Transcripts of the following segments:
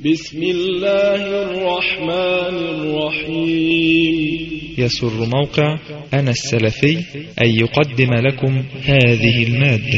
بسم الله الرحمن الرحيم. يسر موقع أنا السلفي أن يقدم لكم هذه المادة.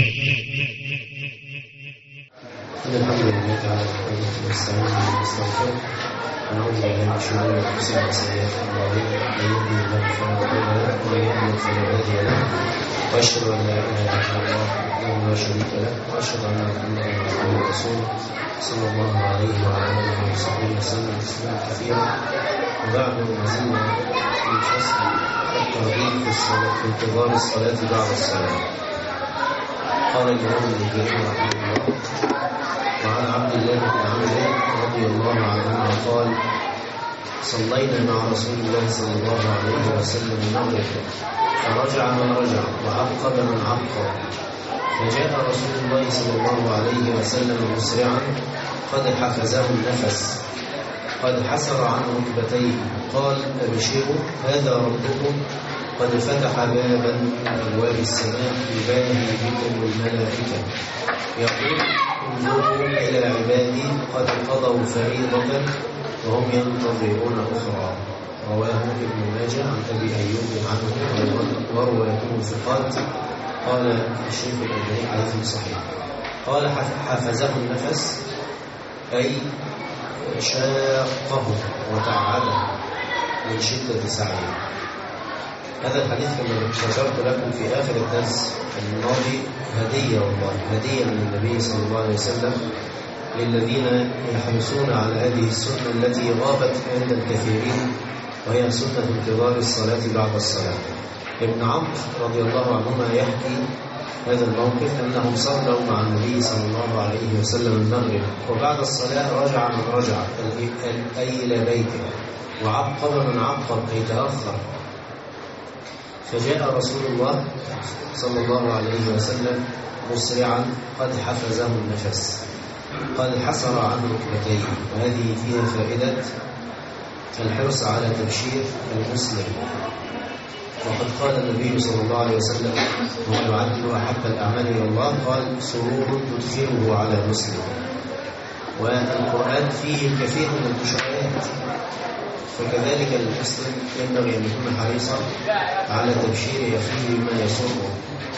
الحمد لله تعالى نحمده ونستعينه ونستغفره ونعوذ بالله من شرور أنفسنا وسيئات أعمالنا، من يهده الله فلا مضل له ومن يضلل فلا هادي له، وأشهد أن لا إله إلا الله وحده لا شريك له، وأشهد أن محمدا عبده ورسوله صلى الله عليه وعلى آله وصحبه وسلم تسليما كثيرا. وبعد ما زلنا في فصل الترغيب في انتظار الصلاة بعد الصلاة. قال الإمام ابن كثير رحمه الله: وعن عبد الله بن عمرو رضي الله عنهما قال: صلينا مع رسول الله صلى الله عليه وسلم المغرب، فرجع من رجع وعقب من عقب، فجاء رسول الله صلى الله عليه وسلم مسرعا قد حفزه النفس، قد حسر عن ركبتيه، قال: أبشروا هذا ربكم قد فتح بابا من أبواب السماء يباهي بكم الملائكة، يقول: انظروا إلى عبادي قد قضوا فريضة وهم ينتظرون أخرى. رواه ابن ماجه عن أبي أيوب عنه وروايته ثقات. قال الشيخ الألباني حديث صحيح. قال: حفزه النفس أي شاقه وتعبه من شدة سعيه. هذا الحديث كما ذكرت لكم في آخر الدرس الماضي هدية، والله هدية من النبي صلى الله عليه وسلم للذين يحرصون على هذه السنة التي غابت عند الكثيرين، وهي سنة انتظار الصلاة بعد الصلاة. ابن عمرو رضي الله عنهما يحكي هذا الموقف أنهم صلوا مع النبي صلى الله عليه وسلم المغرب، وبعد الصلاة رجع من رجع أي إلى بيته، وعقب من عقب أي تأخر. فجاء رسول الله صلى الله عليه وسلم مسرعا قد حفزه النفس، قد حسر عن ركبتيه. وهذه فيها فائدة الحرص على تبشير المسلم. وقد قال النبي صلى الله عليه وسلم هو يعد أحب الأعمال إلى الله، قال: سرور تدخله على المسلم. والقرآن فيه الكثير من البشرات، فكذلك المسلم ينبغي أن يكون حريصا على تبشير أخيه بما يسره.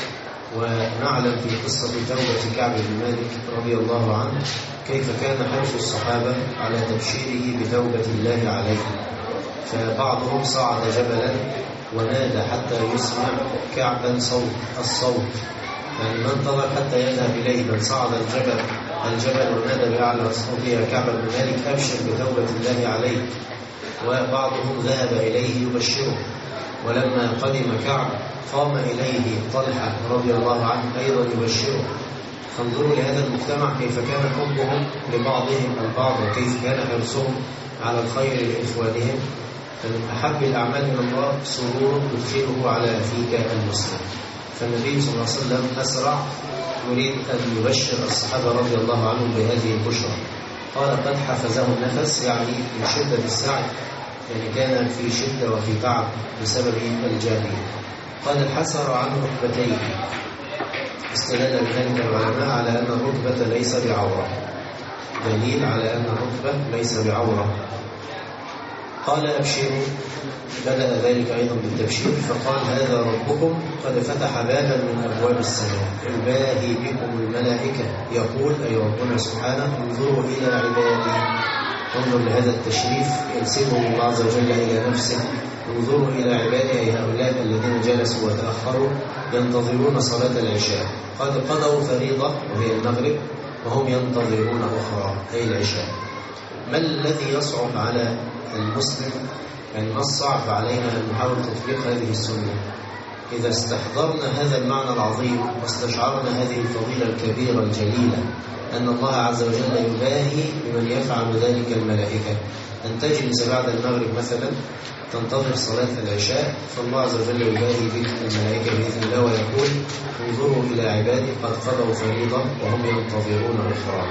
ونعلم في قصة توبة كعب بن مالك رضي الله عنه كيف كان حرص الصحابة على تبشيره بتوبة الله عليه. فبعضهم صعد جبلا ونادى حتى يسمع كعبا الصوت، يعني ما انتظر حتى يذهب إليه، بل صعد الجبل ونادى بأعلى صوته: يا كعب بن مالك أبشر بتوبة الله عليه. وبعضهم ذهب إليه يبشره. ولما قدم كعب قام إليه طلحة رضي الله عنه أيضا يبشره. فانظروا لهذا المجتمع كيف كان حبهم لبعضهم البعض، وكيف كان حرصهم على الخير لإخوانهم. فمن أحب الأعمال من الله سرور تدخله على أخيك المسلم. فالنبي صلى الله عليه وسلم أسرع يريد أن يبشر الصحابة رضي الله عنهم بهذه البشرى. قال: قد حفزه النفس، يعني من شدة السعي، يعني كان في شدة وفي تعب بسبب الجهل. قال: حسر عن ركبتيه، استدل بذلك العلماء على أن الركبة ليس بعورة، دليل على أن الركبة ليس بعورة. قال: أبشروا، بدأ ذلك أيضا بالتبشير، فقال: هذا ربكم قد فتح بابا من أبواب السماء يباهي بكم الملائكة، يقول أي ربنا سبحانه: انظروا إلى عبادي. انظر لهذا التشريف ينسبه الله عز وجل إلى نفسه. انظروا إلى عبادي أي هؤلاء الذين جلسوا وتأخروا ينتظرون صلاة العشاء، قد قضوا فريضة وهي المغرب، وهم ينتظرون أخرى أي العشاء. ما الذي يصعب على المسلم؟ يعني ما الصعب علينا أن نحاول تطبيق هذه السنة؟ إذا استحضرنا هذا المعنى العظيم واستشعرنا هذه الفضيلة الكبيرة الجليلة، أن الله عز وجل يباهي بمن يفعل ذلك الملائكة، أن تجلس بعد المغرب مثلا تنتظر صلاة العشاء، فالله عز وجل يباهي بك الملائكة بإذن الله ويقول: انظروا إلى عبادي قد قضوا فريضة وهم ينتظرون أخرى.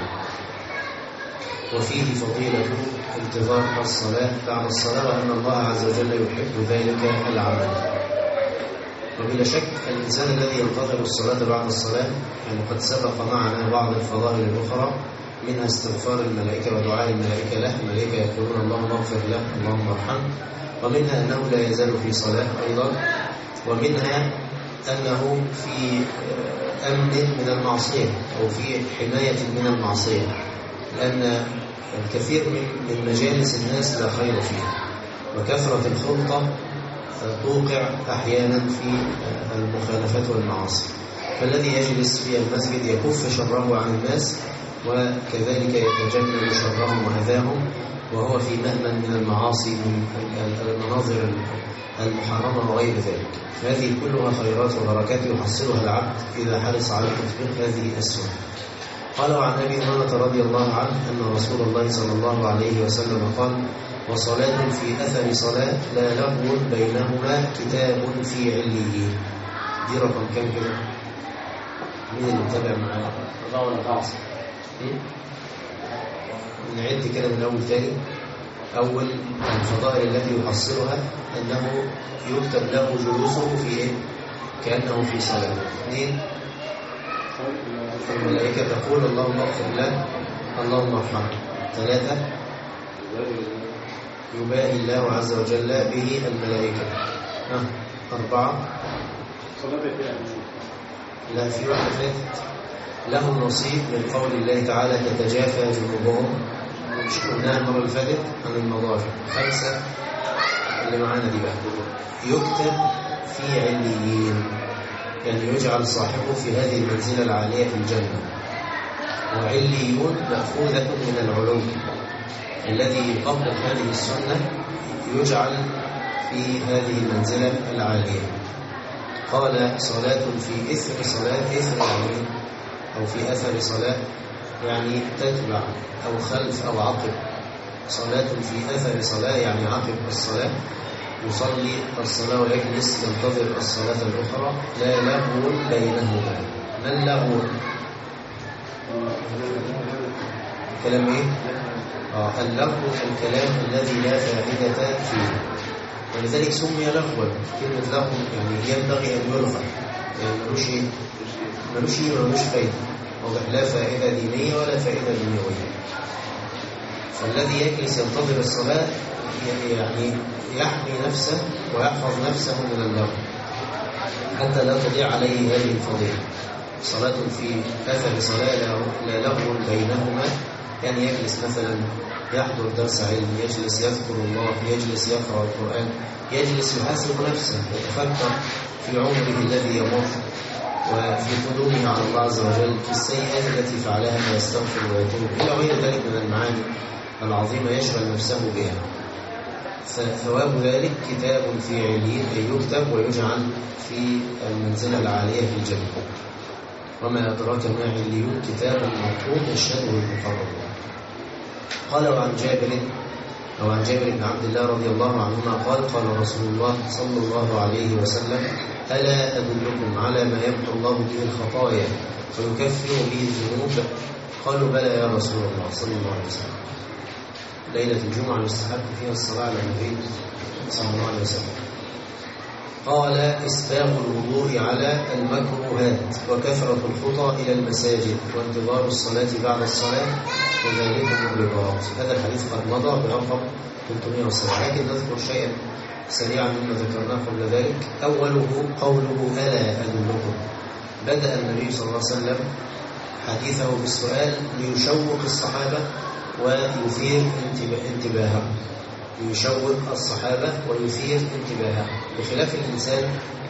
وفيه فضيلة انتظار الصلاة بعد الصلاة، وأن الله عز وجل يحب ذلك العمل. وبلا شك الإنسان الذي ينتظر الصلاة بعد الصلاة، يعني قد سبق معنا بعض الفضائل الأخرى، منها استغفار الملائكة ودعاء الملائكة له، الملائكة يقولون اللهم اغفر له اللهم ارحمه. ومنها أنه لا يزال في صلاة أيضا. ومنها أنه في أمن من المعصية أو في حماية من المعصية، لأن الكثير من مجالس الناس لا خير فيها، وكثرة الخلطة توقع أحيانا في المخالفات والمعاصي. فالذي يجلس في المسجد يكف شره عن الناس، وكذلك يتجنب شرهم وأذاهم، وهو في مأمن من المعاصي من المناظر المحرمة وغير ذلك. فهذه كلها خيرات وبركات يحصلها العبد إذا حرص على تطبيق هذه السنة. قال وعن أبي هريرة رضي الله عنه أن رسول الله صلى الله عليه وسلم قال: وصلاة في أثر صلاة لا لغو بينهما كتاب في عليين. دي رقم كم كده؟ مين اللي متابع معانا؟ 4 ولا 5؟ نعد كده من أول تاني. أول الفضائل التي يحصلها أنه يكتب له جلوسه في إيه؟ كأنه في صلاة. 2 الملائكة تقول اللهم اغفر له اللهم ارحمه. 3 يباهي الله عز وجل به الملائكة. 4 لا في واحدة فاتت، لهم نصيب من قول الله تعالى تتجافى جنوبهم، مش قلناها المرة اللي فاتت عن المضاجع. 5 اللي معانا دي بقى يكتب في عليين، يعني يجعل صاحبه في هذه المنزلة العالية في الجنة. وعليون مأخوذة من العلو، الذي يطبق هذه السنة يجعل في هذه المنزلة العالية. قال صلاة في إثر صلاة، إثر يعني أو في أثر صلاة يعني تتبع أو خلف أو عقب. صلاة في أثر صلاة يعني عقب الصلاة، يصلي الصلاة ويجلس ينتظر الصلاة الأخرى، لا لغو بينهما. ما اللغو؟ كلام إيه؟ اللغو الكلام الذي لا فائدة فيه، ولذلك سمي لغوا. كلمة لغو يعني ينبغي أن يلغى، يعني ملوش فائدة، لا فائدة دينية ولا فائدة دنيوية. فالذي يجلس ينتظر الصلاة يعني يحمي نفسه ويحفظ نفسه من اللغو حتى لا تضيع عليه هذه الفضيلة. صلاة في أثر صلاة لا لغو بينهما، يعني يجلس مثلا يحضر درس علم، يجلس يذكر الله، يجلس يقرأ القرآن، يجلس يحاسب نفسه، يتفكر في عمره الذي يمر وفي قدومه على الله عز وجل، في السيئات التي فعلها فيستغفر ويتوب إلى غير ذلك من المعاني العظيمة يشغل نفسه بها. ثواب ذلك كتاب في عليين، أي يكتب ويجعل في المنزلة العالية في الجنة. وما أدراك ما عليون، كتاب مرقوم يشهده المقربون. قال وعن جابر بن عبد الله رضي الله عنهما قال: قال رسول الله صلى الله عليه وسلم: ألا أدلكم على ما يمحو الله به الخطايا ويكفر به الذنوب؟ قالوا: بلى يا رسول الله صلى الله عليه وسلم. ليلة الجمعة يستحب فيها الصلاة على النبي صلى الله عليه وسلم. قال: إسباغ الوضوء على المكروهات، وكثرة الخطى إلى المساجد، وانتظار الصلاة بعد الصلاة، وذلكم الرباط. هذا الحديث قد مضى برقم 307، لكن نذكر شيئا سريعا مما ذكرناه قبل ذلك. أوله قوله: ألا أدلكم. بدأ النبي صلى الله عليه وسلم حديثه بالسؤال ليشوق الصحابة ويثير انتباههم، يشوق الصحابة ويثير انتباههم، بخلاف الإنسان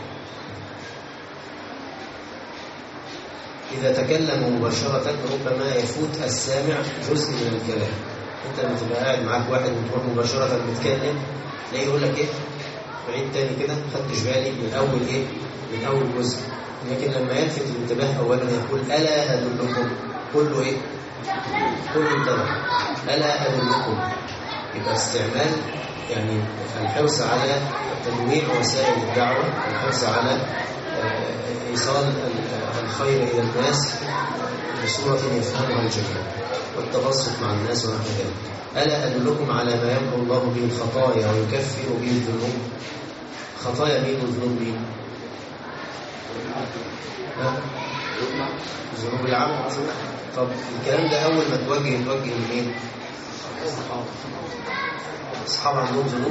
إذا تكلم مباشرة ربما يفوت السامع جزء من الكلام. أنت لما تبقى قاعد معاك واحد وتروح مباشرة بتتكلم تلاقيه يقول لك إيه؟ بعيد تاني كده، خدتش بالي من أول إيه؟ من أول جزء. لكن لما يلفت الانتباه أولا يقول: ألا أدلكم، كله إيه؟ كله انتبه. ألا أدلكم، يبقى استعمال يعني الحرص على تنويع وسائل الدعوة، الحرص على إيصال الخير إلى الناس بصورة يفهمها الجميع، والتبسط مع الناس ونحو ذلك. ألا أدلكم على ما يمحو الله به الخطايا ويكفر به الذنوب؟ خطايا مين وذنوب مين؟ ذنوب العمل. طب الكلام ده أول ما توجه لمين؟ أصحاب عندهم ذنوب؟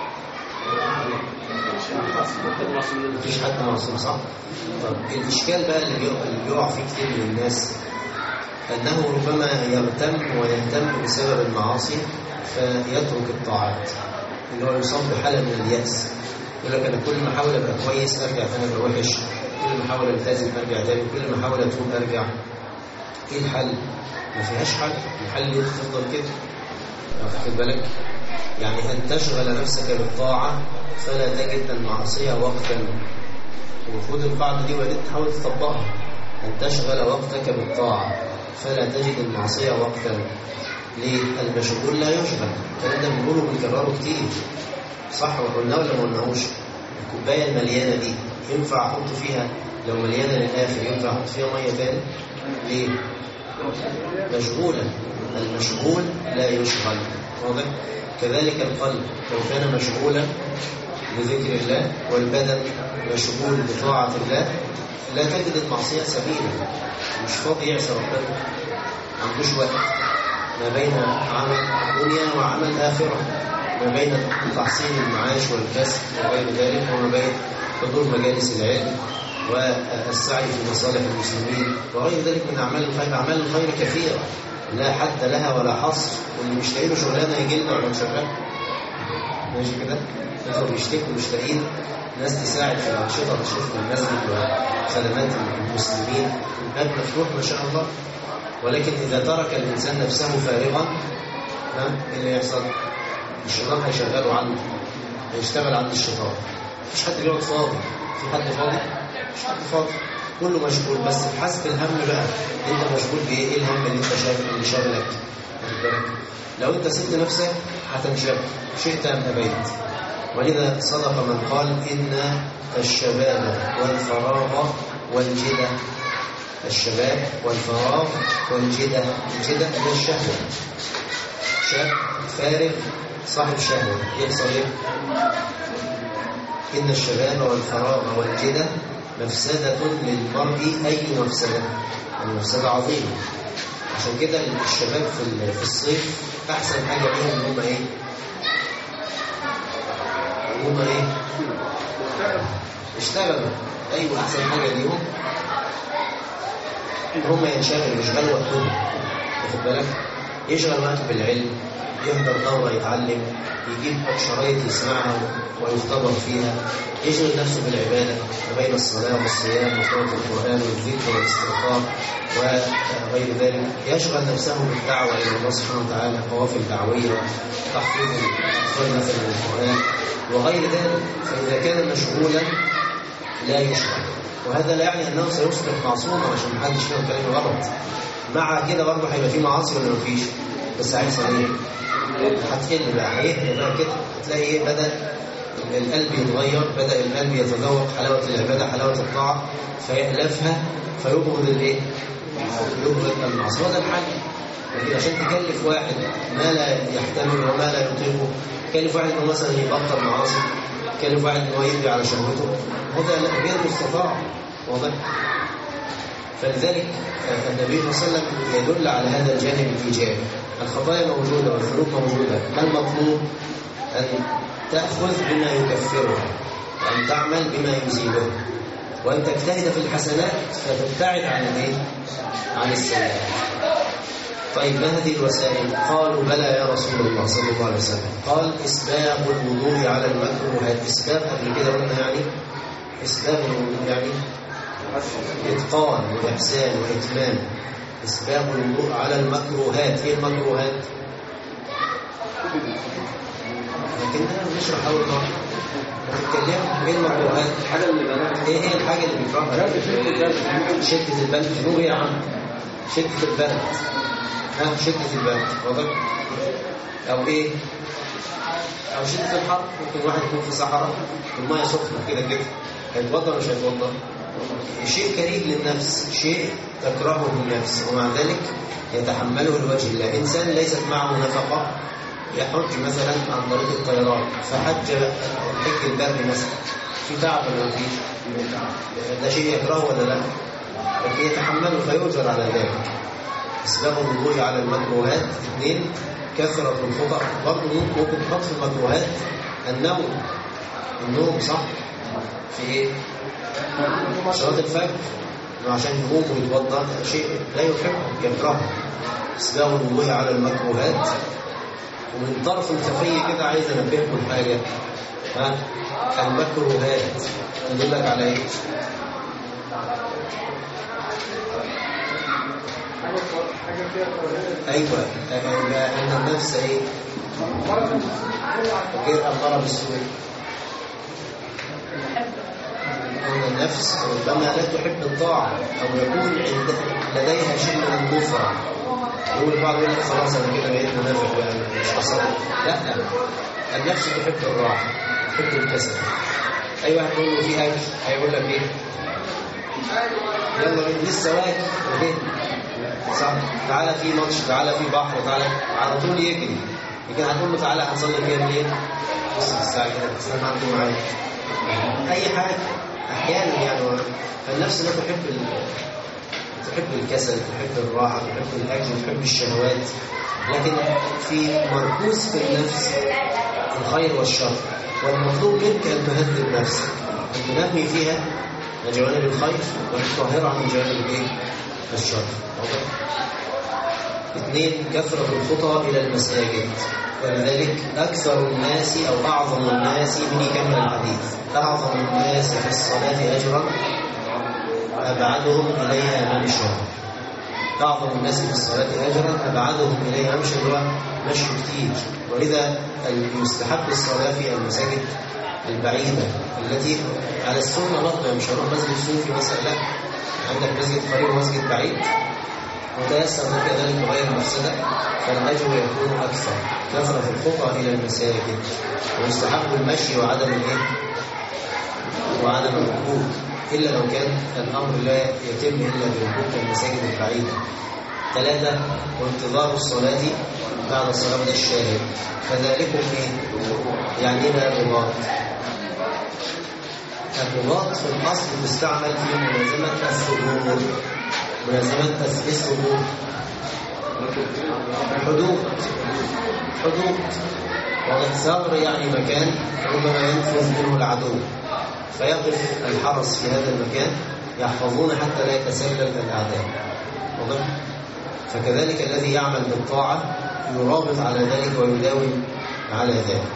مفيش حد معصوم صح؟ طب الإشكال بقى اللي بيقع فيه كتير من الناس أنه ربما يغتم ويهتم بسبب المعاصي فيترك الطاعات، اللي هو يصاب بحالة من اليأس. يقول لك أنا كل ما أحاول أبقى كويس أرجع تاني أبقى وحش، كل ما أحاول ألتزم أرجع تاني، كل ما أحاول أتوب أرجع. إيه الحل؟ ما فيهاش حل. الحل تفضل كده، واخد بالك؟ يعني أن تشغل نفسك بالطاعة فلا تجد المعصية وقتا. وخد القاعدة دي وبعدين تحاول تطبقها. أن تشغل وقتك بالطاعة فلا تجد المعصية وقتا. ليه؟ المشغول لا يشغل. الكلام ده بنقوله بنكرره كتير صح؟ وقلناه ولا ما قلناهوش؟ الكوباية المليانة دي ينفع أحط فيها لو مليانة للآخر ينفع أحط فيها مية تاني؟ ليه؟ مشغولا. المشغول لا يشغل. واضح؟ كذلك القلب لو كان مشغولا بذكر الله والبدن مشغول بطاعة الله لا تجد المعصية سبيلا. مش فاضي يعصي ربنا، ما عندوش وقت ما بين عمل دنيا وعمل آخرة، ما بين تحصيل المعاش والكسب وغير ذلك، وما بين حضور مجالس العلم والسعي في مصالح المسلمين وغير ذلك من أعمال الخير. أعمال الخير كثيرة لا حد لها ولا حصر، واللي مش لاقي له شغلانه يجي لنا ولا شغال ماشي كده. انتوا بيشتكوا مش لاقيين ناس تساعد في الانشطه، تشوف المسجد وخدمات المسلمين، الباب مفتوح ما شاء الله. ولكن اذا ترك الانسان نفسه فارغا ايه اللي يحصل؟ الشيطان هيشغله عنه، هيشتغل عند الشيطان. مفيش حد بيقعد فاضي. في حد فاضي؟ مش حد فاضي، كله مشغول. بس بحسب الهم بقى، انت مشغول بايه؟ ايه الهم اللي انت شايف اللي شاغلك؟ لو انت سبت نفسك هتنشغل، شئت ام ابيت. ولذا صدق من قال ان الشباب والفراغ والجدة، الشباب والفراغ والجدة، الجدة هي الشهوة. شاب فارغ صاحب شهوة يحصل ايه؟ ان الشباب والفراغ والجدة مفسدة للمرء. أي مفسدة؟ المفسدة عظيمة. عشان كده الشباب في الصيف أحسن حاجة ليهم هم إيه؟ هم إيه؟ اشتغلوا. أيوة أحسن حاجة ليهم هم ينشغلوا، يشغلوا وقتهم. واخد بالك؟ يشغل وقته بالعلم، يحضر دورة يتعلم، يجيب شرايط يسمعها ويختبر فيها، يشغل نفسه بالعبادة ما بين الصلاة والصيام وقراءة القرآن والذكر والاستغفار وغير ذلك، يشغل نفسه بالدعوة إلى الله سبحانه وتعالى، قوافل دعوية، تحفيظ الأطفال مثلا القرآن وغير ذلك. فإذا كان مشغولا لا يشغل. وهذا لا يعني أنه سيصبح معصوما عشان محدش فهم كلام غلط. مع كده برضه هيبقى فيه معاصي ولا مفيش؟ بس هيحصل ايه؟ هتقل بقى، هيهدى بقى كده. هتلاقي ايه؟ بدأ القلب يتغير، بدأ القلب يتذوق حلاوة العبادة، حلاوة الطاعة، فيألفها فيبغض الايه؟ يبغض المعصية. وده الحل. لكن عشان تكلف واحد ما لا يحتمل وما لا يطيقه، تكلف واحد انه مثلا يبطل معاصي، تكلف واحد انه يقضي على شهوته، هذا غير مستطاع. واضح؟ فلذلك النبي صلى الله عليه وسلم يدل على هذا الجانب الإيجابي. الخطايا موجودة والذنوب موجودة، ما المطلوب؟ أن تأخذ بما يكفرها، وأن تعمل بما يزيلها، وأن تجتهد في الحسنات فتبتعد عن الايه؟ عن السيئات. طيب ما هذه الوسائل؟ قالوا بلى يا رسول الله صلى الله عليه وسلم. قال إسباغ الوضوء على المكروهات. إسباغ قبل كده قلنا يعني إسباغ الوضوء يعني إتقان وإحسان وإتمام. إسباغ الوضوء على المكروهات. إيه المكروهات؟ لكننا بنشرح أول مرة نتكلم. إيه المكروهات؟ إيه الحاجة اللي بنكرهها؟ شدة البرد. شنو يا عم؟ شدة البرد. شدة البرد. واضح؟ أو إيه؟ أو شدة الحر. ممكن واحد يكون في صحراء والمية سخنة كده هيتوضأ ولا مش هيتوضأ؟ شيء كريه للنفس، شيء تكرهه النفس، ومع ذلك يتحمله لوجه الله. إنسان ليست معه نفقة يحج مثلا عن طريق الطيران، فحج البر مثلا، في تعب ولا مفيش؟ ده شيء يكرهه ولا لا؟ لكن يتحمله فيؤجر على ذلك. إسباب الوضوء على المكروهات. 2 كثرة الخطأ. برضه ممكن تحط في المكروهات النوم صح؟ في إيه؟ صلاة الفجر عشان يقوم ويتوضأ شيء لا يحبه يكرهه. إسباب الوضوء على المكروهات. ومن طرف الخفي كده عايز أنبهكم حاجة. المكروهات تدلك على إيه؟ أيوة أن النفس إيه؟ غير أمارة بالسوء. أن النفس ربما لا تحب الطاعة أو يكون لديها شيء من الكفر. يقول البعض يقول لك خلاص أنا كده بقيت منافق يعني مش حصل. لا النفس تحب الراحة، تحب الكسل. أي واحد يقول له في أكل هيقول لك إيه؟ يلا لسه واكل صح؟ تعالى في ماتش، تعالى في بحر، تعالى على طول يجري. لكن هتقول له تعالى هنصلي كام ليه؟ بص الساعة كده استنى عنده معايا. أي حاجة أحيانا يعني. فالنفس لا تحب الكسل، تحب الراحة، تحب الأكل، تحب الشهوات. لكن في مركوز في النفس الخير والشر، والمطلوب منك أن تهذب نفسك، أن تنمي فيها جوانب الخير وتطهرها من جوانب الشر. 2 كثرة الخطى إلى المساجد. ولذلك أكثر الناس أو أعظم الناس ابن كمل الحديث أعظم الناس في الصلاة أجرا أبعدهم إليها ممشى. أعظم الناس في الصلاة أجرا أبعدهم إليها ممشى، مشي كتير. ولذا يستحب الصلاة في المساجد البعيدة التي على السنة برضه. مش هروح مسجد صوفي مثلا، لا، عندك مسجد قريب ومسجد بعيد وتيسر لك ذلك بغير مفسدة، فالأجر يكون أكثر. كثرة الخطى إلى المساجد. ويستحب المشي وعدم الركوب، إلا لو كان الأمر لا يتم إلا بركوب المساجد البعيدة. 3 وانتظار الصلاة بعد الصلاة من الشاهد. فذلكم يعني ما الرباط؟ الرباط في الأصل تستعمل في ملازمة الثبور. ملازمة الثبور حدود والثغر يعني مكان ربما ينفذ منه العدو، فيقف الحرس في هذا المكان يحفظون حتى لا يتسلل الأعداء. فكذلك الذي يعمل بالطاعة يرابط على ذلك ويداوم على ذلك.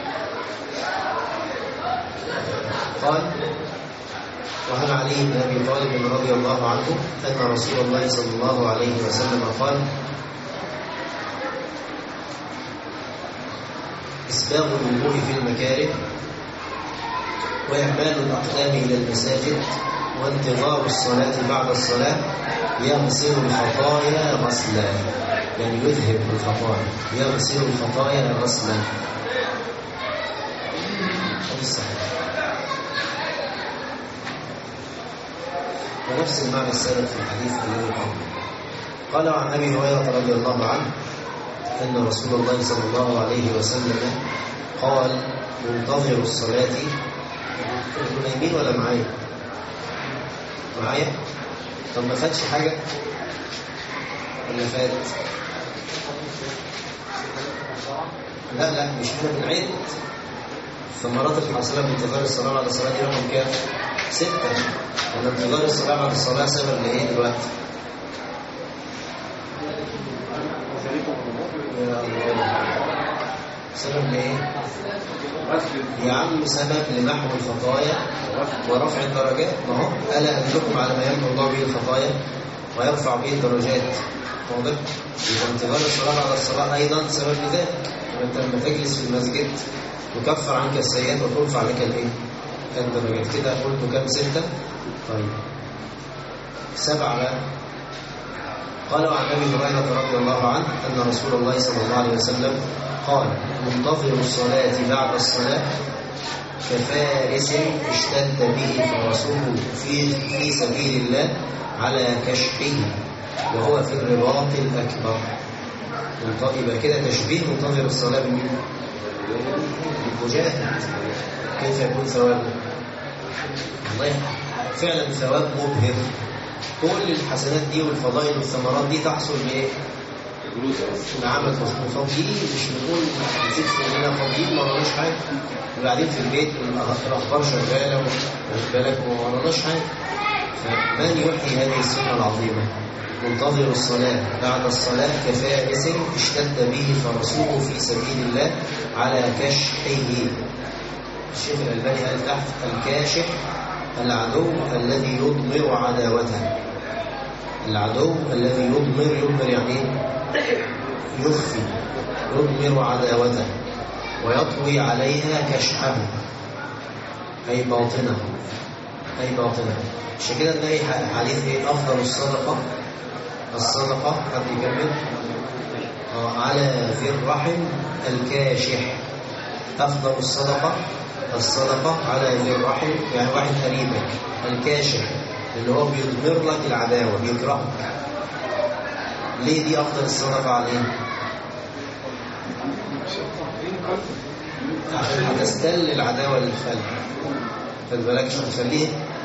قال: وعن علي بن أبي طالب رضي الله عنه أن رسول الله صلى الله عليه وسلم قال: إسباغ الوضوء في المكاره، وإعمال الأقدام إلى المساجد، وانتظار الصلاة بعد الصلاة يغسل الخطايا غسلا. يعني يذهب الخطايا، يغسل الخطايا غسلا. ونفس المعنى السابق في الحديث الذي قال عن أبي هريرة رضي الله عنه أن رسول الله صلى الله عليه وسلم قال: منتظر الصلاة. انتوا نايمين ولا معايا؟ طب ما فاتش حاجة ولا فات؟ لا مش احنا بنعد ثمرات الحاصلة بانتظار الصلاة بعد الصلاة دي رقم كام؟ 6. ولا انتظار الصلاة بعد الصلاة سبب لإيه دلوقتي؟ سبب لإيه؟ يا عم سبب لمحو الخطايا ورفع الدرجات. ما هو ألا أدلكم على ما يمحو الله به الخطايا ويرفع به الدرجات. واضح؟ يبقى انتظار الصلاة بعد الصلاة أيضا سبب لذلك. أنت لما تجلس في المسجد تكفر عنك السيئات وترفع لك الدرجات. كده قلت كم؟ 6. طيب 7 بقى. قال عن أبي هريرة رضي الله عنه أن رسول الله صلى الله عليه وسلم قال: منتظر الصلاة بعد الصلاة كفارس اشتد به فرسه في سبيل الله على كشحه وهو في الرباط الأكبر. يبقى كده تشبيه منتظر الصلاة بالمجاهد. كيف يكون ثوابه؟ والله فعلا ثواب مبهر. كل الحسنات دي والفضائل والثمرات دي تحصل بإيه؟ العمل مصروف. فاضيين مش بنقول نسيب سننا فاضيين ما وراناش حاجة، وبعدين في البيت الأخبار شغالة واخد بالك وما وراناش حاجة. فمن يحيي هذه السنة العظيمة؟ منتظر الصلاة بعد الصلاة كفارس اشتد به فرسوه في سبيل الله على كشحه. الشيخ الألباني قال تحت: الكاشح العدو الذي يضمر عداوته. العدو الذي يضمر يعني يخفي، يضمر عداوته ويطوي عليها كشحه، أي باطنه. عشان كده نلاقي حديث ايه؟ أفضل الصدقة حد يكمل على ذي الرحم الكاشح. أفضل الصدقة على ذي الرحم، يعني واحد قريبك الكاشح اللي هو بيضمر لك العداوة بيكرهك. ليه دي أفضل الصدقة عليه؟ عشان هتستل العداوة للخلق، خد بالك، عشان تخليه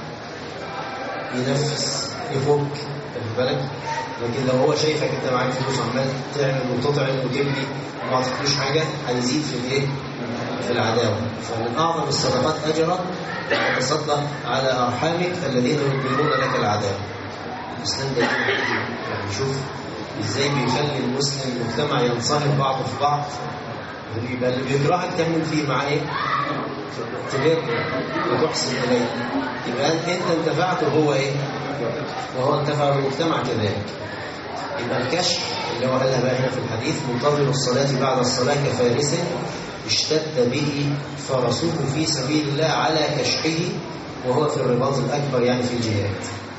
ينفس يفك، خد بالك. لكن لو هو شايفك انت معاك فلوس عمال تعمل وتطعم وتبني وما عطيتلوش حاجة هيزيد في الايه؟ في العداوة. فمن أعظم الصدقات أجرا تصدق على أرحامك الذين يضمرون لك العداوة. الإسلام ده يعني شوف ازاي بيخلي المسلم المجتمع ينصهر بعضه في بعض. يبقى اللي بيكرهك تعمل فيه معاه ايه؟ تبر وتحسن اليه، يبقى انت انتفعت وهو ايه؟ وهو انتفع بالمجتمع كذلك. يبقى الكشف اللي هو قالها بقى هنا في الحديث: منتظر الصلاة بعد الصلاة كفارس اشتد به فرسوه في سبيل الله على كشحه، وهو في الرباط الأكبر يعني في الجهاد.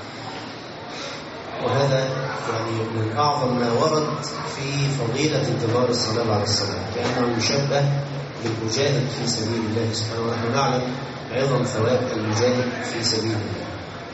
وهذا يعني من أعظم ما ورد في فضيلة انتظار الصلاة بعد الصلاة، كأنه يشبه بالمجاهد في سبيل الله سبحانه. ونحن نعلم عظم ثواب المجاهد في سبيل الله.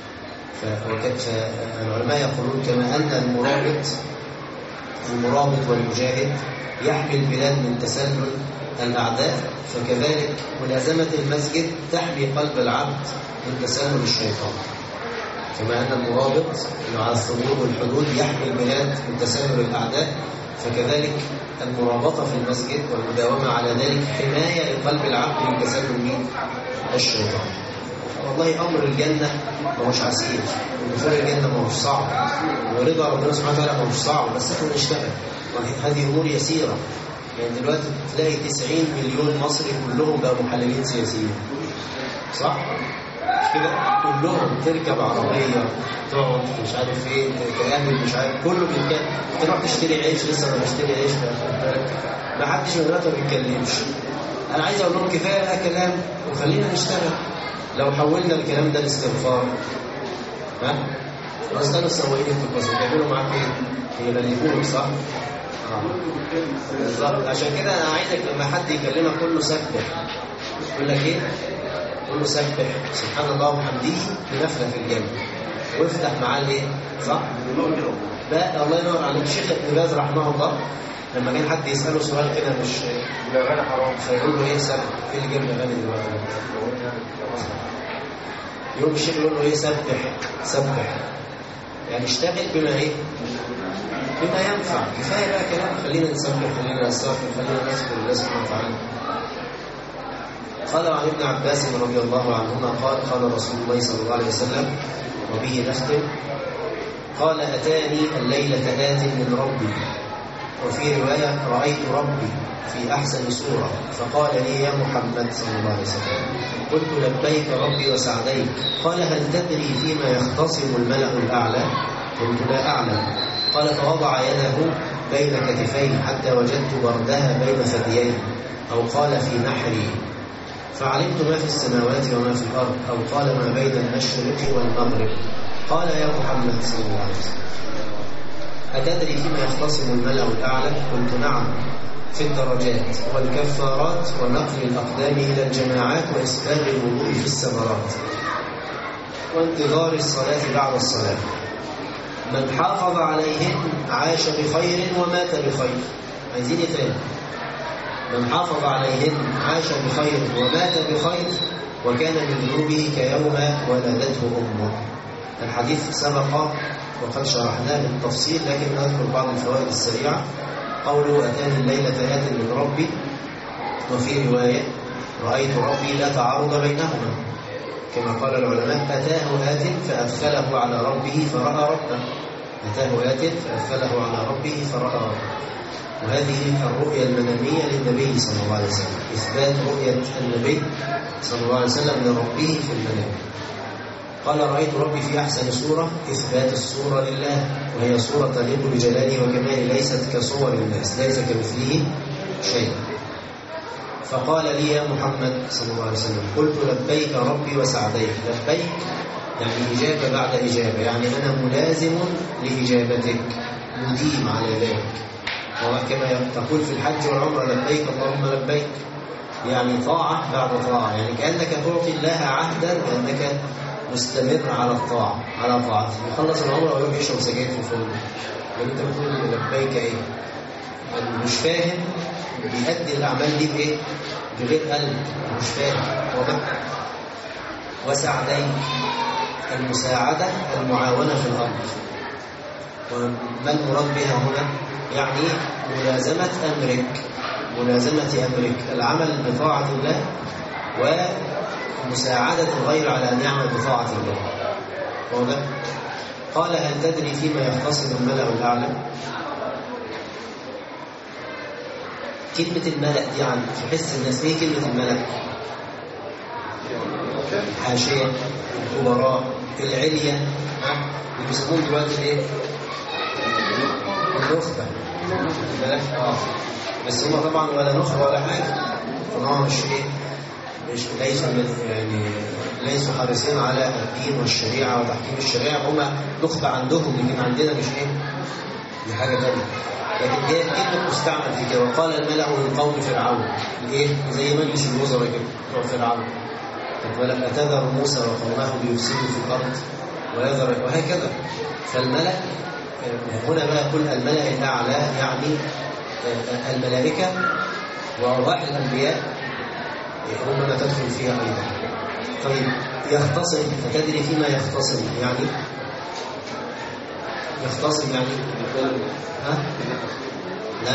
فالعلماء يقولون كما أن المرابط والمجاهد يحمي البلاد من تسلل الأعداء، فكذلك ملازمة المسجد تحمي قلب العبد من تسلل الشيطان. كما أن المرابط على الثغور والحدود يحمي البلاد من تسلل الأعداء، فكذلك المرابطة في المسجد والمداومة على ذلك حماية لقلب العبد من تسلل الشيطان. والله أمر الجنة ما هوش عسير، ودخول الجنة ما هوش صعب، ورضا ربنا سبحانه وتعالى ما هوش صعب، بس احنا نشتغل. هذه أمور يسيرة. يعني دلوقتي تلاقي 90 مليون مصري كلهم بقى محللين سياسيين، صح؟ مش كده؟ كلهم تركب عربية تقعد مش عارف ايه تقابل مش عارف كله بيتكلم. تروح تشتري عيش، لسه انا بشتري عيش ما حدش من دلوقتي ما بيتكلمش. انا عايز اقول لهم كفايه بقى كلام وخلينا نشتغل. لو حولنا الكلام ده لاستغفار، خلاص كانوا السواقين في الباص بيعملوا معاك ايه؟ يغلبوك، صح؟ بالظبط. عشان كده انا عايزك لما حد يكلمك كله سبح. يقول لك ايه؟ كله سبح سبحان الله وبحمده بنفله في الجنه، وافتح معاه الايه؟ صح؟ بقى الله ينور عليك. الشيخ ابن باز رحمه الله لما كان حد يساله سؤال كده مش الاغاني حرام، فيقول له ايه؟ سبح. ايه اللي جاب الاغاني دلوقتي؟ يقول الشيخ يقول له ايه؟ سبح يعني اشتغل بما ايه؟ بما ينفع. كفايه بقى كلام، خلينا نسبح، خلينا نستغفر، خلينا نذكر الله سبحانه وتعالى. قال عن ابن عباس رضي الله عنهما قال رسول الله صلى الله عليه وسلم، وبه نختم، قال: أتاني الليلة آت من ربي، وفي رواية رأيت ربي في أحسن صورة، فقال لي: يا محمد صلى الله عليه وسلم. قلت: لبيك ربي وسعديك. قال: هل تدري فيما يختصم الملأ الأعلى؟ قلت: لا أعلم. قال: فوضع يده بين كتفيه حتى وجدت بردها بين ثدييه، أو قال في نحري، فعلمت ما في السماوات وما في الأرض، أو قال ما بين المشرق والمغرب. قال: يا محمد صلى الله عليه وسلم، أتدري فيما يختصم الملأ الأعلى؟ قلت: نعم، في الدرجات والكفارات ونقل الأقدام إلى الجماعات وإسباغ الوضوء في السفرات وانتظار الصلاة بعد الصلاة. من حافظ عليهن عاش بخير ومات بخير. عايزين ايه تاني؟ من حافظ عليهن عاش بخير ومات بخير، وكان من ذنوبه كيوم ولدته أمه. الحديث سبق وقد شرحناه بالتفصيل، لكن أذكر بعض الفوائد السريعة. قوله أتاني الليلة آت من ربي، وفي رواية رأيت ربي لا تعارض بينهما، كما قال العلماء أتاه آت فأدخله على ربه فرأى ربه، أتاه آت فأدخله على ربه فرأى ربه. وهذه الرؤية المنامية للنبي صلى الله عليه وسلم، إثبات رؤية النبي صلى الله عليه وسلم لربه في المنام. قال رأيت ربي في أحسن صورة، إثبات الصورة لله، وهي صورة تليق بجلاله وكماله، ليست كصور الناس، ليس كمثله شيء. فقال لي يا محمد صلى الله عليه وسلم قلت لبيك ربي وسعديك. لبيك يعني إجابة بعد إجابة، يعني أنا ملازم لإجابتك، مديم على ذلك. وكما تقول في الحج والعمرة لبيك اللهم لبيك، يعني طاعة بعد طاعة، يعني كأنك تعطي الله عهدا بأنك مستمر على الطاعة، على طاعته. يخلص العمرة ويروح يشرب سجاير في الفندق، يعني أنت بتقول لبيك إيه؟ يعني مش فاهم بيأدي الأعمال دي بإيه؟ بغير قلب، مش فاهم. واضح؟ وسعديك المساعدة المعاونة في الأرض. وما المراد بها هنا؟ يعني ملازمة أمرك، ملازمة أمرك، العمل بطاعة الله ومساعدة الغير على أن يعمل بطاعة الله. واضح؟ قال هل تدري فيما يختصم الملأ الأعلى؟ كلمة الملأ دي عن في حس الناس، ايه كلمة الملأ؟ حاشية، الكبراء، العليا، اللي بيسمون دلوقتي ايه؟ النخبة. بس هم طبعا ولا نخبة ولا حاجة، طبعا مش ايه؟ مش ليسوا حريصين على الدين والشريعة وتحكيم الشريعة، هم نخبة عندهم، لكن عندنا مش ايه؟ دي حاجة تانية. لكن هي كلمة مستعمل في كده. وقال الملأ من قوم فرعون، ايه؟ زي مجلس الوزراء كده، فرعون. ولم أتذر موسى وقومه ليفسدوا في الأرض ويذر، وهكذا. فالملأ هنا بقى يقول الملأ الأعلى، يعني الملائكة وأرواح الأنبياء هم ما تدخل فيها أيضا. طيب يختصم، فتدري فيما يختصم، يعني يختصم يعني لا،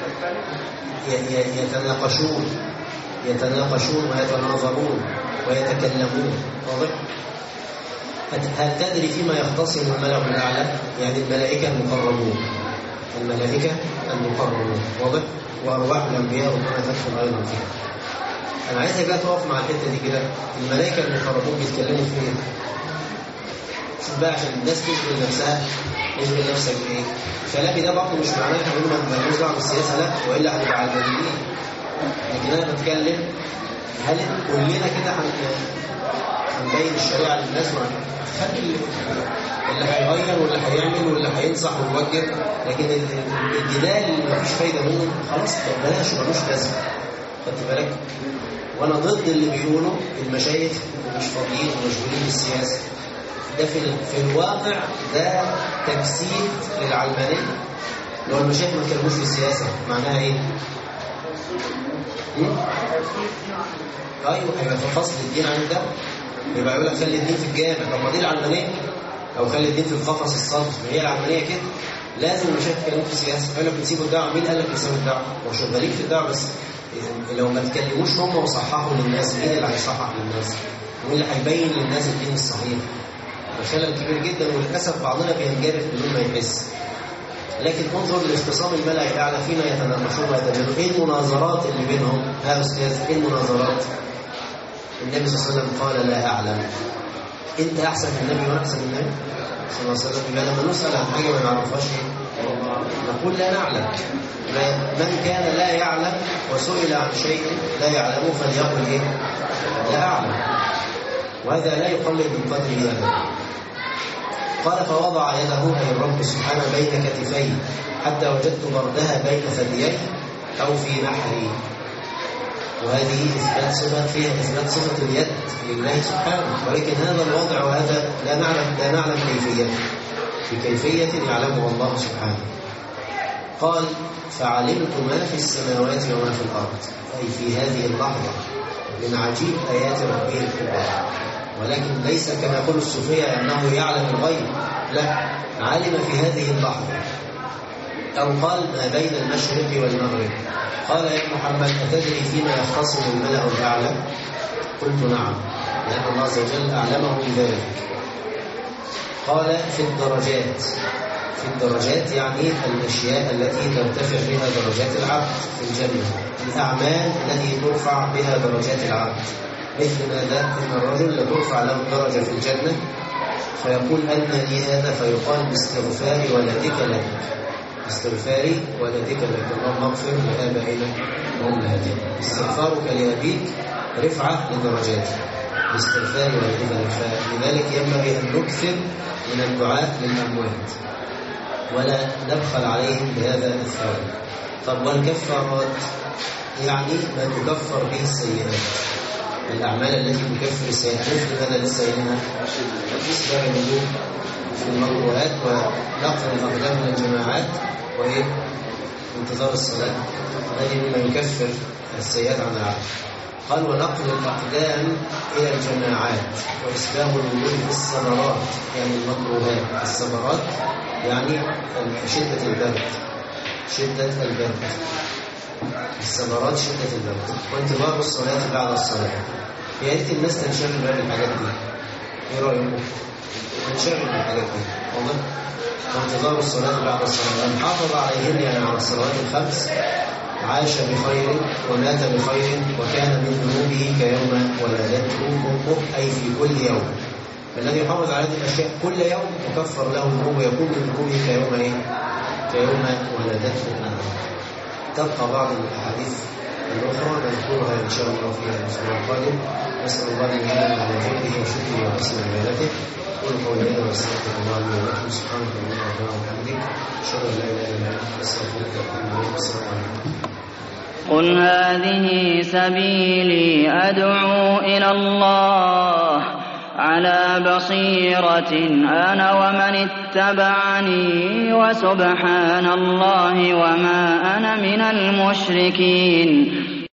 يتناقشون ويتناظرون ويتكلمون. واضح؟ هل تدري فيما يختصم الملأ الأعلى؟ يعني الملائكة المقربون، الملائكة المقربون. واضح؟ وأرواح الأنبياء ربما تدخل أيضا فيها. أنا عايزك بقى تقف مع الحتة دي كده. الملائكة المقربون بيتكلموا في إيه؟ شوف بقى عشان الناس تشغل نفسها، تشغل نفسك بإيه؟ كلامي ده برضه مش معناه إن إحنا مالناش دعوة بالسياسة، لا، وإلا هنبقى علمانيين. لكن أنا بتكلم هل كلنا كده هنبين الشريعة للناس؟ خلي اللي هيغير واللي هيعمل واللي هينصح ويوجه، لكن الجدال اللي مفيش فايدة منه خلاص بلاش، ملوش لازمة. خدت بالك؟ وأنا ضد اللي بيقولوا المشايخ مش فاضيين ومشغولين بالسياسة. ده في الواقع ده تجسيد للعلمانية. لو المشايخ ما اتكلموش في السياسة معناها ايه؟ ايوه، هيبقى في فصل الدين عن ده، يبقى يقول لك خلي الدين في الجامع. طب ما دي العلمانية، او خلي الدين في القفص الصلب، هي العلمانية كده. لازم المشايخ يتكلموا في السياسة. يقول لك بتسيبوا الدعوة، مين قال لك بيسيبوا الدعوة؟ وشغالين في الدعوة، بس لو ما تكلموش هم وصححوا للناس، مين اللي هيصحح للناس؟ مين اللي هيبين للناس الدين الصحيح؟ خلل كبير جدا، وللأسف بعضنا بينجرف بدون ما يحس. لكن انظر لاختصام الملأ الأعلى فيما يتناقشون ويتبادلون. ايه المناظرات اللي بينهم؟ يا أستاذ ايه المناظرات؟ النبي صلى الله عليه وسلم قال لا أعلم. انت أحسن من النبي وأنا أحسن من النبي صلى الله عليه وسلم. يبقى لما نسأل عن حاجة ما نعرفهاش ايه؟ نقول لا نعلم. من كان لا يعلم وسئل عن شيء لا يعلمه فليقل ايه؟ لا أعلم. وهذا لا يقلل من قدره أبدا. قال فوضع يده أي الرب سبحانه بين كتفيه حتى وجدت بردها بين ثدييه أو في نحري. وهذه إثبات صفة، فيها إثبات صفة اليد لله سبحانه، ولكن هذا الوضع وهذا لا نعلم كيفيته، بكيفية يعلمها الله سبحانه. قال فعلمت ما في السماوات وما في الأرض، أي في هذه اللحظة من عجيب آيات ربه الكبرى. ولكن ليس كما يقول الصوفية أنه يعلم الغيب، لا، علم في هذه اللحظة. أو قال ما بين المشرق والمغرب. قال يا محمد أتدري فيما يختصم الملأ الأعلى؟ قلت نعم، لأن الله عز وجل أعلمه بذلك. قال في الدرجات. في الدرجات يعني الأشياء التي ترتفع بها درجات العبد في الجنة، الأعمال التي ترفع بها درجات العبد. مثل ماذا؟ إن الرجل لترفع له درجة في الجنة فيقول أن لي هذا، فيقال باستغفار ولدك لك، باستغفار ولدك لك، اللهم اغفر لآبائنا وأمهاتنا. استغفارك لأبيك رفعة لدرجاته باستغفار ولدك لك. فلذلك ينبغي أن نكثر من الدعاء للأموات ولا نبخل عليهم بهذا الثواب. طب والكفارات يعني ما تكفر به السيئات، الأعمال التي تكفر السيئات، مثل هذا لسه هنا إسباب الوضوء في المكروهات ونقل الأقدام من الجماعات وانتظار الصلاة، هذه مما يكفر السيئات عن العبد. قال ونقل الأقدام إلى الجماعات وإسباب الوضوء في الصبرات، يعني المكروهات. الصبرات يعني شدة البرد، شدة البرد، الصبرات شدة البرد، وانتظار الصلاة بعد الصلاة. يا ريت الناس تنشغل بقى بالحاجات دي، ايه رأيكم؟ تنشغل بالحاجات دي، واضح؟ وانتظار الصلاة بعد الصلاة، من حافظ عليهن يعني على الصلوات الخمس عاش بخير ومات بخير وكان من ذنوبه كيوم ولدته أمه، أي في كل يوم. الذي يحافظ على هذه الأشياء كل يوم تكفر له ذنوبه ويكون من ذنوبه كيوم كيوم ولدته أمه. تبقى بعض الأحاديث الأخرى نذكرها إن شاء الله في الأسبوع القادم. نسأل الله أن يعيننا على ذكره وشكره وحسن عبادته. قولوا قولي هذا واستغفر الله لي ولكم. سبحانك اللهم وبحمدك، أشهد أن لا إله إلا أنت، أستغفرك وأتوب إليك. السلام عليكم. قل هذه سبيلي أدعو إلى الله على بصيرة أنا ومن اتبعني وسبحان الله وما أنا من المشركين.